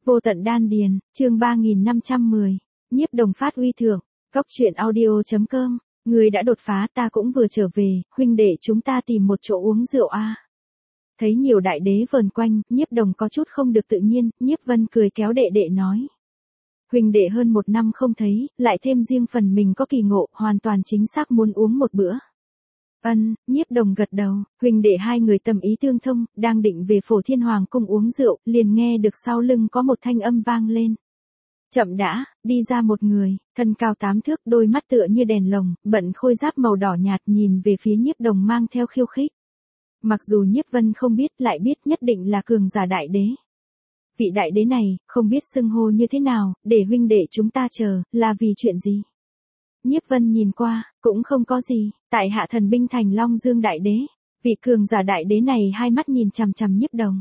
Vô tận đan điền, chương 3510, nhiếp đồng phát uy thưởng, góc truyện audio.com, người đã đột phá ta cũng vừa trở về, huynh đệ chúng ta tìm một chỗ uống rượu a. Thấy nhiều đại đế vờn quanh, nhiếp đồng có chút không được tự nhiên, nhiếp vân cười kéo đệ đệ nói. Huynh đệ hơn 1 năm không thấy, lại thêm riêng phần mình có kỳ ngộ, hoàn toàn chính xác muốn uống một bữa. Nhiếp đồng gật đầu, huynh đệ hai người tâm ý tương thông, đang định về Phổ Thiên Hoàng cung uống rượu, liền nghe được sau lưng có một thanh âm vang lên. Chậm đã, đi ra một người, thân cao 8 thước, đôi mắt tựa như đèn lồng, bận khôi giáp màu đỏ nhạt nhìn về phía nhiếp đồng mang theo khiêu khích. Mặc dù nhiếp vân không biết lại biết nhất định là cường giả đại đế. Vị đại đế này, không biết xưng hô như thế nào, để huynh đệ chúng ta chờ, là vì chuyện gì? Nhiếp vân nhìn qua, cũng không có gì, tại hạ thần binh thành Long Dương đại đế. Vị cường giả đại đế này hai mắt nhìn chằm chằm nhiếp đồng.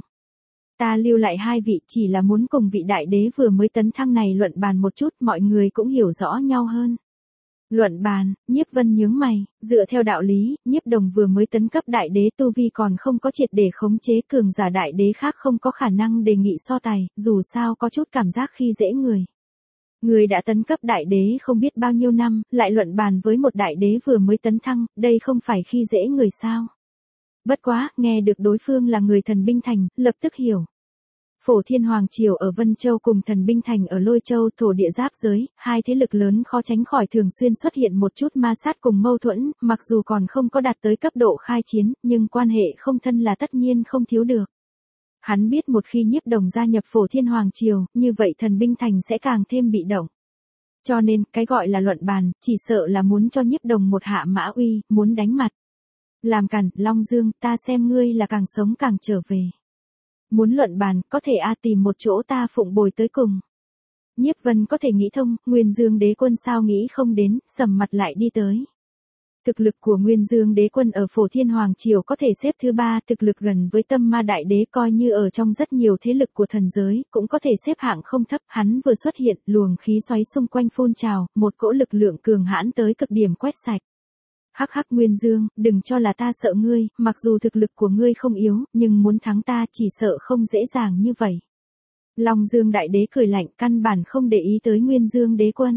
Ta lưu lại hai vị chỉ là muốn cùng vị đại đế vừa mới tấn thăng này luận bàn một chút, mọi người cũng hiểu rõ nhau hơn. Luận bàn, nhiếp vân nhướng mày, dựa theo đạo lý, nhiếp đồng vừa mới tấn cấp đại đế tu vi còn không có triệt để khống chế, cường giả đại đế khác không có khả năng đề nghị so tài, dù sao có chút cảm giác khi dễ người. Người đã tấn cấp đại đế không biết bao nhiêu năm, lại luận bàn với một đại đế vừa mới tấn thăng, đây không phải khi dễ người sao. Bất quá, nghe được đối phương là người thần binh thành, lập tức hiểu. Phổ Thiên Hoàng Triều ở Vân Châu cùng thần binh thành ở Lôi Châu thổ địa giáp giới, hai thế lực lớn khó tránh khỏi thường xuyên xuất hiện một chút ma sát cùng mâu thuẫn, mặc dù còn không có đạt tới cấp độ khai chiến, nhưng quan hệ không thân là tất nhiên không thiếu được. Hắn biết một khi nhiếp đồng gia nhập Phổ Thiên Hoàng Triều, như vậy thần binh thành sẽ càng thêm bị động. Cho nên, cái gọi là luận bàn, chỉ sợ là muốn cho nhiếp đồng một hạ mã uy, muốn đánh mặt. Làm cản, Long Dương, ta xem ngươi là càng sống càng trở về. Muốn luận bàn, có thể tìm một chỗ ta phụng bồi tới cùng. Nhiếp vân có thể nghĩ thông, Nguyên Dương đế quân sao nghĩ không đến, sầm mặt lại đi tới. Thực lực của Nguyên Dương đế quân ở Phổ Thiên Hoàng Triều có thể xếp thứ 3, thực lực gần với Tâm Ma đại đế, coi như ở trong rất nhiều thế lực của thần giới, cũng có thể xếp hạng không thấp. Hắn vừa xuất hiện, luồng khí xoáy xung quanh phun trào, một cỗ lực lượng cường hãn tới cực điểm quét sạch. Hắc hắc Nguyên Dương, đừng cho là ta sợ ngươi, mặc dù thực lực của ngươi không yếu, nhưng muốn thắng ta chỉ sợ không dễ dàng như vậy. Long Dương đại đế cười lạnh, căn bản không để ý tới Nguyên Dương đế quân.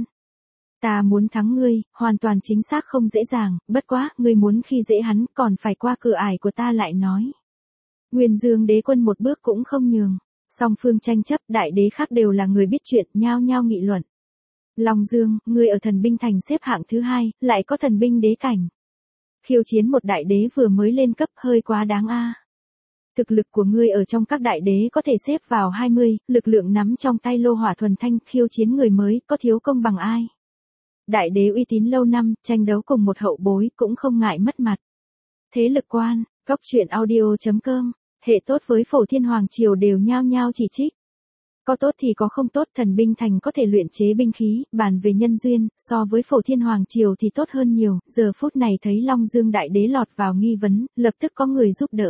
Ta muốn thắng ngươi, hoàn toàn chính xác không dễ dàng, bất quá, ngươi muốn khi dễ hắn, còn phải qua cửa ải của ta lại nói. Nguyên Dương đế quân một bước cũng không nhường. Song phương tranh chấp, đại đế khác đều là người biết chuyện, nhao nhao nghị luận. Long Dương, ngươi ở thần binh thành xếp hạng thứ 2, lại có thần binh đế cảnh. Khiêu chiến một đại đế vừa mới lên cấp, hơi quá đáng a. Thực lực của ngươi ở trong các đại đế có thể xếp vào 20, lực lượng nắm trong tay lô hỏa thuần thanh, khiêu chiến người mới, có thiếu công bằng ai. Đại đế uy tín lâu năm, tranh đấu cùng một hậu bối, cũng không ngại mất mặt. Thế lực quan, góc truyện audio.com, hệ tốt với Phổ Thiên Hoàng Triều đều nhao nhao chỉ trích. Có tốt thì có không tốt, thần binh thành có thể luyện chế binh khí, bàn về nhân duyên, so với Phổ Thiên Hoàng Triều thì tốt hơn nhiều, giờ phút này thấy Long Dương đại đế lọt vào nghi vấn, lập tức có người giúp đỡ.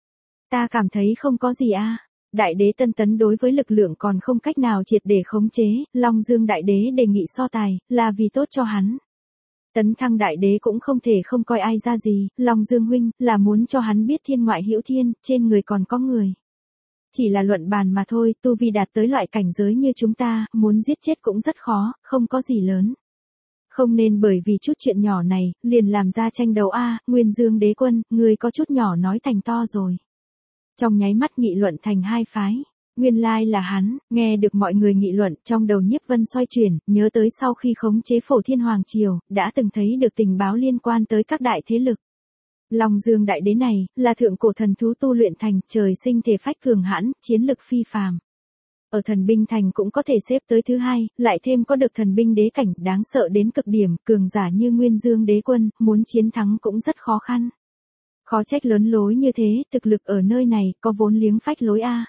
Ta cảm thấy không có gì a. Đại đế tân tấn đối với lực lượng còn không cách nào triệt để khống chế, Long Dương đại đế đề nghị so tài, là vì tốt cho hắn. Tấn thăng đại đế cũng không thể không coi ai ra gì, Long Dương huynh, là muốn cho hắn biết thiên ngoại hữu thiên, trên người còn có người. Chỉ là luận bàn mà thôi, tu vi đạt tới loại cảnh giới như chúng ta, muốn giết chết cũng rất khó, không có gì lớn. Không nên bởi vì chút chuyện nhỏ này, liền làm ra tranh đấu Nguyên Dương đế quân, người có chút nhỏ nói thành to rồi. Trong nháy mắt nghị luận thành hai phái. Nguyên lai là hắn, nghe được mọi người nghị luận, trong đầu nhiếp vân xoay chuyển, nhớ tới sau khi khống chế Phổ Thiên Hoàng Triều, đã từng thấy được tình báo liên quan tới các đại thế lực. Long Dương đại đế này, là thượng cổ thần thú tu luyện thành, trời sinh thể phách cường hãn, chiến lực phi phàm. Ở thần binh thành cũng có thể xếp tới thứ 2, lại thêm có được thần binh đế cảnh, đáng sợ đến cực điểm, cường giả như Nguyên Dương đế quân, muốn chiến thắng cũng rất khó khăn. Khó trách lớn lối như thế, thực lực ở nơi này, có vốn liếng phách lối a.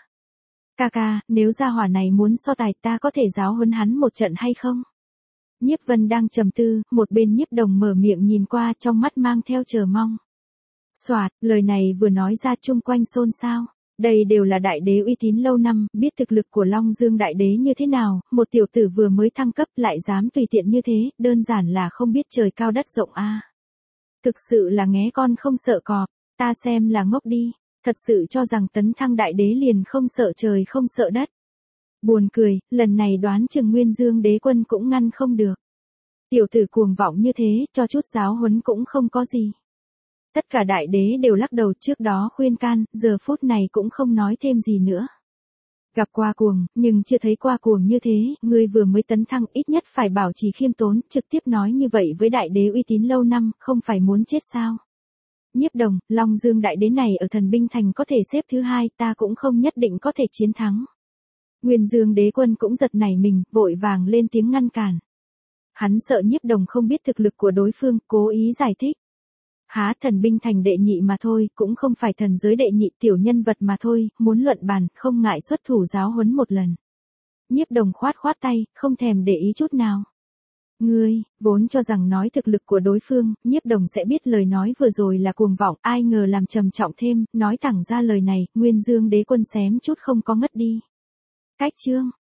Ca, nếu gia hỏa này muốn so tài, ta có thể giáo huấn hắn một trận hay không? Nhiếp Vân đang trầm tư, một bên nhiếp đồng mở miệng nhìn qua, trong mắt mang theo chờ mong. Soạt, lời này vừa nói ra chung quanh xôn xao. Đây đều là đại đế uy tín lâu năm, biết thực lực của Long Dương đại đế như thế nào, một tiểu tử vừa mới thăng cấp lại dám tùy tiện như thế, đơn giản là không biết trời cao đất rộng a. Thực sự là nghé con không sợ cọp, ta xem là ngốc đi, thật sự cho rằng tấn thăng đại đế liền không sợ trời không sợ đất. Buồn cười, lần này đoán chừng Nguyên Dương Đế Quân cũng ngăn không được. Tiểu tử cuồng vọng như thế, cho chút giáo huấn cũng không có gì. Tất cả đại đế đều lắc đầu, trước đó khuyên can, giờ phút này cũng không nói thêm gì nữa. Gặp qua cuồng, nhưng chưa thấy qua cuồng như thế, ngươi vừa mới tấn thăng, ít nhất phải bảo trì khiêm tốn, trực tiếp nói như vậy với đại đế uy tín lâu năm, không phải muốn chết sao? Nhiếp Đồng, Long Dương đại đế này ở Thần Binh Thành có thể xếp thứ 2, ta cũng không nhất định có thể chiến thắng. Nguyên Dương Đế Quân cũng giật nảy mình, vội vàng lên tiếng ngăn cản. Hắn sợ Nhiếp Đồng không biết thực lực của đối phương, cố ý giải thích. Há, Thần Binh Thành đệ nhị mà thôi, cũng không phải thần giới đệ nhị, tiểu nhân vật mà thôi, muốn luận bàn, không ngại xuất thủ giáo huấn một lần. Nhiếp Đồng khoát khoát tay, không thèm để ý chút nào. Ngươi, vốn cho rằng nói thực lực của đối phương, Nhiếp Đồng sẽ biết lời nói vừa rồi là cuồng vọng, ai ngờ làm trầm trọng thêm, nói thẳng ra lời này, Nguyên Dương Đế Quân xém chút không có ngất đi. Cách chương